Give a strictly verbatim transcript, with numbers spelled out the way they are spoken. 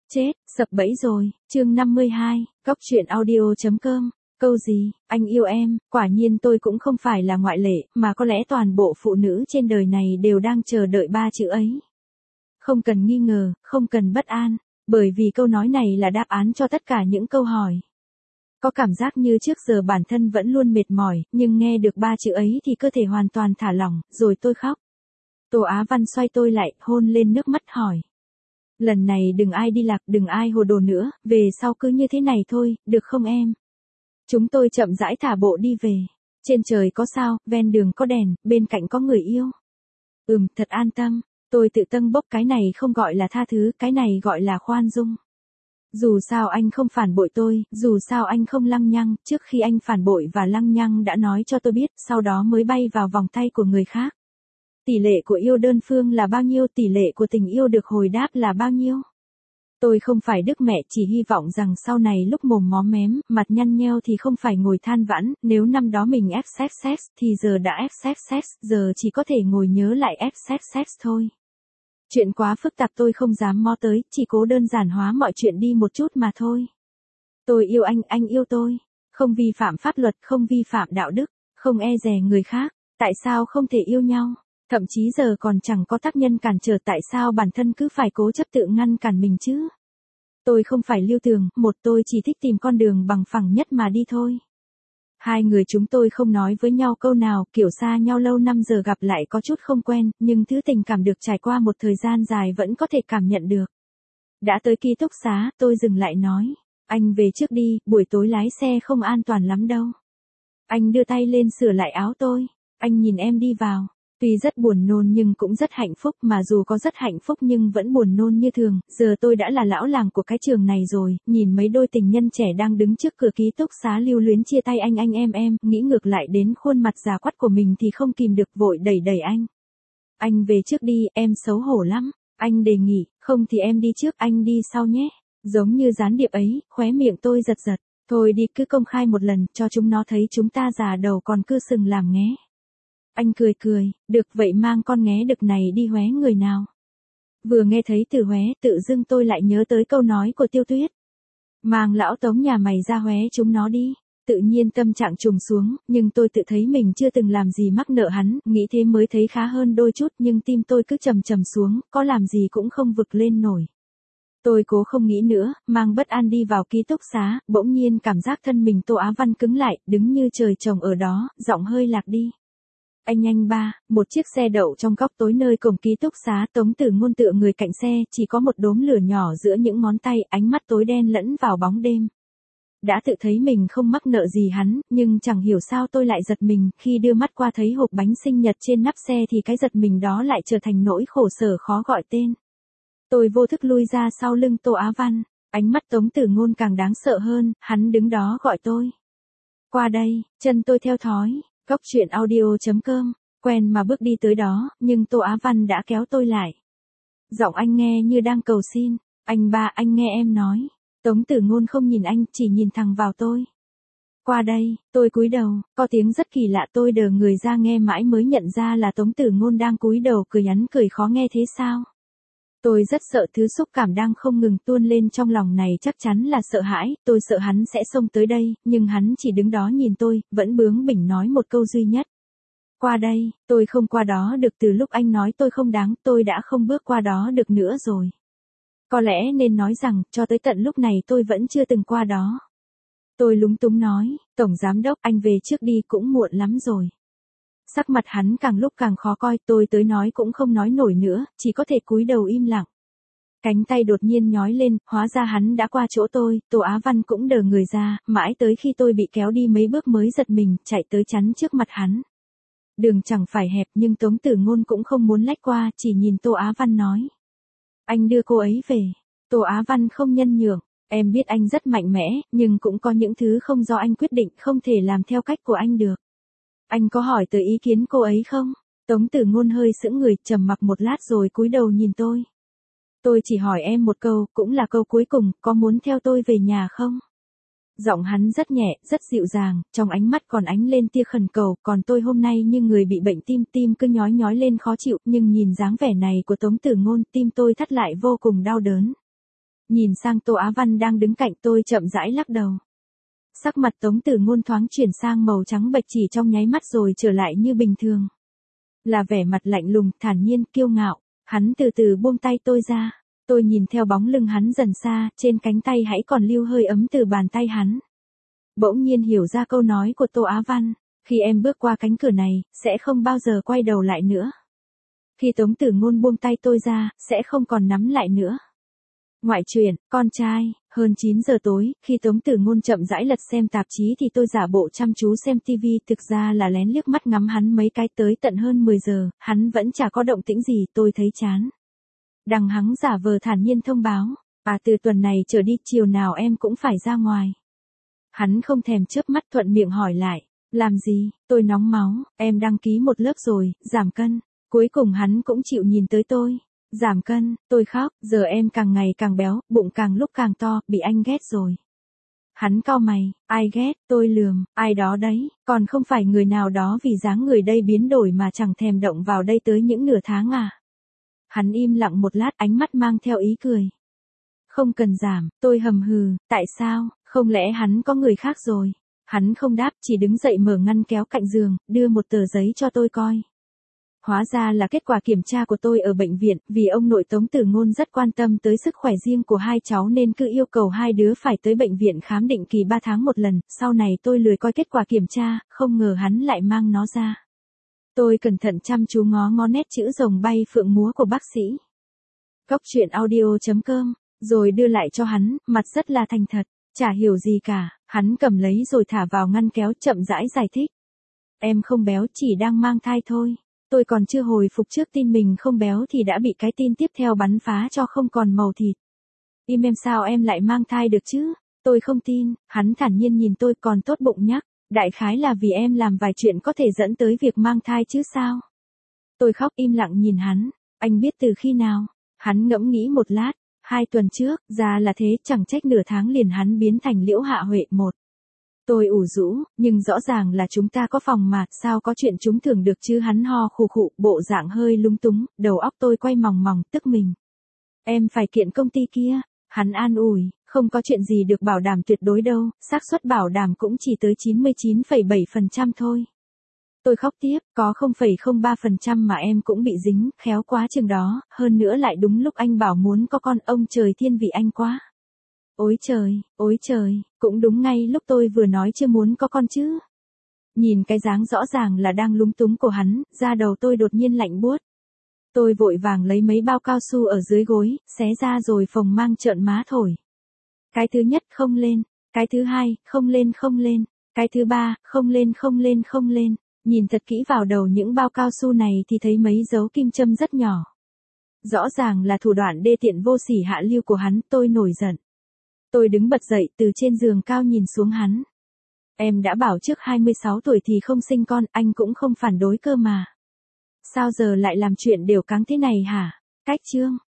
Chết, sập bẫy rồi, chương năm mươi hai, Cóc truyện audio chấm com. Câu gì, anh yêu em, quả nhiên tôi cũng không phải là ngoại lệ, mà có lẽ toàn bộ phụ nữ trên đời này đều đang chờ đợi ba chữ ấy. Không cần nghi ngờ, không cần bất an, bởi vì câu nói này là đáp án cho tất cả những câu hỏi. Có cảm giác như trước giờ bản thân vẫn luôn mệt mỏi, nhưng nghe được ba chữ ấy thì cơ thể hoàn toàn thả lỏng, rồi tôi khóc. Tô Á Văn xoay tôi lại, hôn lên nước mắt hỏi. Lần này đừng ai đi lạc, đừng ai hồ đồ nữa, về sau cứ như thế này thôi, được không em? Chúng tôi chậm rãi thả bộ đi về. Trên trời có sao, ven đường có đèn, bên cạnh có người yêu. Ừm, thật an tâm, tôi tự tâng bốc, cái này không gọi là tha thứ, cái này gọi là khoan dung. Dù sao anh không phản bội tôi, dù sao anh không lăng nhăng, trước khi anh phản bội và lăng nhăng đã nói cho tôi biết, sau đó mới bay vào vòng tay của người khác. Tỷ lệ của yêu đơn phương là bao nhiêu, tỷ lệ của tình yêu được hồi đáp là bao nhiêu? Tôi không phải đức mẹ, chỉ hy vọng rằng sau này lúc mồm móm mém, mặt nhăn nheo thì không phải ngồi than vãn, nếu năm đó mình ép sex sex, thì giờ đã ép sex sex, giờ chỉ có thể ngồi nhớ lại ép sex sex thôi. Chuyện quá phức tạp tôi không dám mò tới, chỉ cố đơn giản hóa mọi chuyện đi một chút mà thôi. Tôi yêu anh, anh yêu tôi, không vi phạm pháp luật, không vi phạm đạo đức, không e dè người khác, tại sao không thể yêu nhau? Thậm chí giờ còn chẳng có tác nhân cản trở, tại sao bản thân cứ phải cố chấp tự ngăn cản mình chứ? Tôi không phải Lưu Tường, một tôi chỉ thích tìm con đường bằng phẳng nhất mà đi thôi. Hai người chúng tôi không nói với nhau câu nào, kiểu xa nhau lâu năm giờ gặp lại có chút không quen, nhưng thứ tình cảm được trải qua một thời gian dài vẫn có thể cảm nhận được. Đã tới ký túc xá, tôi dừng lại nói, anh về trước đi, buổi tối lái xe không an toàn lắm đâu. Anh đưa tay lên sửa lại áo tôi, anh nhìn em đi vào. Tuy rất buồn nôn nhưng cũng rất hạnh phúc, mà dù có rất hạnh phúc nhưng vẫn buồn nôn như thường, giờ tôi đã là lão làng của cái trường này rồi, nhìn mấy đôi tình nhân trẻ đang đứng trước cửa ký túc xá lưu luyến chia tay anh anh em em, nghĩ ngược lại đến khuôn mặt già quắt của mình thì không kìm được vội đẩy đẩy anh. Anh về trước đi, em xấu hổ lắm, anh đề nghị, không thì em đi trước, anh đi sau nhé. Giống như gián điệp ấy, khóe miệng tôi giật giật, thôi đi cứ công khai một lần, cho chúng nó thấy chúng ta già đầu còn cứ sừng làm nghé. Anh cười cười, được vậy mang con nghé đực này đi hóe người nào. Vừa nghe thấy từ hóe, tự dưng tôi lại nhớ tới câu nói của Tiêu Tuyết. Mang lão Tống nhà mày ra hóe chúng nó đi. Tự nhiên tâm trạng trùng xuống, nhưng tôi tự thấy mình chưa từng làm gì mắc nợ hắn, nghĩ thế mới thấy khá hơn đôi chút, nhưng tim tôi cứ trầm trầm xuống, có làm gì cũng không vực lên nổi. Tôi cố không nghĩ nữa, mang bất an đi vào ký túc xá, bỗng nhiên cảm giác thân mình Tô Á Văn cứng lại, đứng như trời trồng ở đó, giọng hơi lạc đi. Anh anh ba, một chiếc xe đậu trong góc tối nơi cổng ký túc xá, Tống Tử Ngôn tựa người cạnh xe, chỉ có một đốm lửa nhỏ giữa những ngón tay, ánh mắt tối đen lẫn vào bóng đêm. Đã tự thấy mình không mắc nợ gì hắn, nhưng chẳng hiểu sao tôi lại giật mình, khi đưa mắt qua thấy hộp bánh sinh nhật trên nắp xe thì cái giật mình đó lại trở thành nỗi khổ sở khó gọi tên. Tôi vô thức lui ra sau lưng Tô Á Văn, ánh mắt Tống Tử Ngôn càng đáng sợ hơn, hắn đứng đó gọi tôi. Qua đây, chân tôi theo thói. Cóc truyện audio chấm com, quen mà bước đi tới đó, nhưng Tô Á Văn đã kéo tôi lại. Giọng anh nghe như đang cầu xin, anh ba anh nghe em nói. Tống Tử Ngôn không nhìn anh, chỉ nhìn thẳng vào tôi. Qua đây, tôi cúi đầu, có tiếng rất kỳ lạ, tôi đờ người ra nghe mãi mới nhận ra là Tống Tử Ngôn đang cúi đầu cười nhắn cười khó nghe thế sao. Tôi rất sợ thứ xúc cảm đang không ngừng tuôn lên trong lòng này, chắc chắn là sợ hãi, tôi sợ hắn sẽ xông tới đây, nhưng hắn chỉ đứng đó nhìn tôi, vẫn bướng bỉnh nói một câu duy nhất. Qua đây, tôi không qua đó được, từ lúc anh nói tôi không đáng, tôi đã không bước qua đó được nữa rồi. Có lẽ nên nói rằng, cho tới tận lúc này tôi vẫn chưa từng qua đó. Tôi lúng túng nói, Tổng Giám Đốc, anh về trước đi, cũng muộn lắm rồi. Sắc mặt hắn càng lúc càng khó coi, tôi tới nói cũng không nói nổi nữa, chỉ có thể cúi đầu im lặng. Cánh tay đột nhiên nhói lên, hóa ra hắn đã qua chỗ tôi, Tô Á Văn cũng đờ người ra, mãi tới khi tôi bị kéo đi mấy bước mới giật mình, chạy tới chắn trước mặt hắn. Đường chẳng phải hẹp nhưng Tống Tử Ngôn cũng không muốn lách qua, chỉ nhìn Tô Á Văn nói. Anh đưa cô ấy về. Tô Á Văn không nhân nhượng, em biết anh rất mạnh mẽ, nhưng cũng có những thứ không do anh quyết định, không thể làm theo cách của anh được. Anh có hỏi tới ý kiến cô ấy không? Tống Tử Ngôn hơi sững người, trầm mặc một lát rồi cúi đầu nhìn tôi. Tôi chỉ hỏi em một câu, cũng là câu cuối cùng, có muốn theo tôi về nhà không? Giọng hắn rất nhẹ, rất dịu dàng, trong ánh mắt còn ánh lên tia khẩn cầu, còn tôi hôm nay như người bị bệnh tim, tim cứ nhói nhói lên khó chịu, nhưng nhìn dáng vẻ này của Tống Tử Ngôn, tim tôi thắt lại vô cùng đau đớn. Nhìn sang Tô Á Văn đang đứng cạnh tôi chậm rãi lắc đầu. Sắc mặt Tống Tử Ngôn thoáng chuyển sang màu trắng bệch chỉ trong nháy mắt rồi trở lại như bình thường. Là vẻ mặt lạnh lùng, thản nhiên, kiêu ngạo. Hắn từ từ buông tay tôi ra. Tôi nhìn theo bóng lưng hắn dần xa, trên cánh tay hãy còn lưu hơi ấm từ bàn tay hắn. Bỗng nhiên hiểu ra câu nói của Tô Á Văn. Khi em bước qua cánh cửa này, sẽ không bao giờ quay đầu lại nữa. Khi Tống Tử Ngôn buông tay tôi ra, sẽ không còn nắm lại nữa. Ngoại truyện, con trai, hơn chín giờ tối, khi Tống Tử Ngôn chậm rãi lật xem tạp chí thì tôi giả bộ chăm chú xem tivi, thực ra là lén liếc mắt ngắm hắn mấy cái tới tận hơn mười giờ, hắn vẫn chả có động tĩnh gì, tôi thấy chán. Đằng hắn giả vờ thản nhiên thông báo, à từ tuần này trở đi chiều nào em cũng phải ra ngoài. Hắn không thèm chớp mắt thuận miệng hỏi lại, làm gì, tôi nóng máu, em đăng ký một lớp rồi, giảm cân, cuối cùng hắn cũng chịu nhìn tới tôi. Giảm cân, tôi khóc, giờ em càng ngày càng béo, bụng càng lúc càng to, bị anh ghét rồi. Hắn cau mày, ai ghét, tôi lườm, ai đó đấy, còn không phải người nào đó vì dáng người đây biến đổi mà chẳng thèm động vào đây tới những nửa tháng à. Hắn im lặng một lát, ánh mắt mang theo ý cười. Không cần giảm, tôi hầm hừ, tại sao, không lẽ hắn có người khác rồi. Hắn không đáp, chỉ đứng dậy mở ngăn kéo cạnh giường, đưa một tờ giấy cho tôi coi. Hóa ra là kết quả kiểm tra của tôi ở bệnh viện, vì ông nội Tống Tử Ngôn rất quan tâm tới sức khỏe riêng của hai cháu nên cứ yêu cầu hai đứa phải tới bệnh viện khám định kỳ ba tháng một lần, sau này tôi lười coi kết quả kiểm tra, không ngờ hắn lại mang nó ra. Tôi cẩn thận chăm chú ngó ngó nét chữ rồng bay phượng múa của bác sĩ. Cốc truyện audio chấm com, rồi đưa lại cho hắn, mặt rất là thành thật, chả hiểu gì cả, hắn cầm lấy rồi thả vào ngăn kéo chậm rãi giải thích. Em không béo, chỉ đang mang thai thôi. Tôi còn chưa hồi phục trước tin mình không béo thì đã bị cái tin tiếp theo bắn phá cho không còn màu thịt. Im em sao em lại mang thai được chứ? Tôi không tin, hắn thản nhiên nhìn tôi còn tốt bụng nhắc, đại khái là vì em làm vài chuyện có thể dẫn tới việc mang thai chứ sao? Tôi khóc im lặng nhìn hắn, anh biết từ khi nào? Hắn ngẫm nghĩ một lát, hai tuần trước, ra là thế, chẳng trách nửa tháng liền hắn biến thành Liễu Hạ Huệ một. Tôi ủ rũ, nhưng rõ ràng là chúng ta có phòng mà, sao có chuyện chúng thường được chứ. Hắn ho khù khụ, bộ dạng hơi lung túng, đầu óc tôi quay mòng mòng, tức mình. Em phải kiện công ty kia, hắn an ủi, không có chuyện gì được bảo đảm tuyệt đối đâu, xác suất bảo đảm cũng chỉ tới chín mươi chín phẩy bảy phần trăm thôi. Tôi khóc tiếp, có không phẩy không ba phần trăm mà em cũng bị dính, khéo quá chừng đó, hơn nữa lại đúng lúc anh bảo muốn có con, ông trời thiên vị anh quá. Ôi trời, ôi trời, cũng đúng ngay lúc tôi vừa nói chưa muốn có con chứ. Nhìn cái dáng rõ ràng là đang lúng túng của hắn, da đầu tôi đột nhiên lạnh buốt. Tôi vội vàng lấy mấy bao cao su ở dưới gối, xé ra rồi phồng mang trợn má thổi. Cái thứ nhất không lên, cái thứ hai, không lên không lên, cái thứ ba, không lên không lên không lên. Nhìn thật kỹ vào đầu những bao cao su này thì thấy mấy dấu kim châm rất nhỏ. Rõ ràng là thủ đoạn đê tiện vô sỉ hạ lưu của hắn, tôi nổi giận. Tôi đứng bật dậy từ trên giường cao nhìn xuống hắn. Em đã bảo trước hai mươi sáu tuổi thì không sinh con, anh cũng không phản đối cơ mà. Sao giờ lại làm chuyện đều căng thế này hả? Cách chương.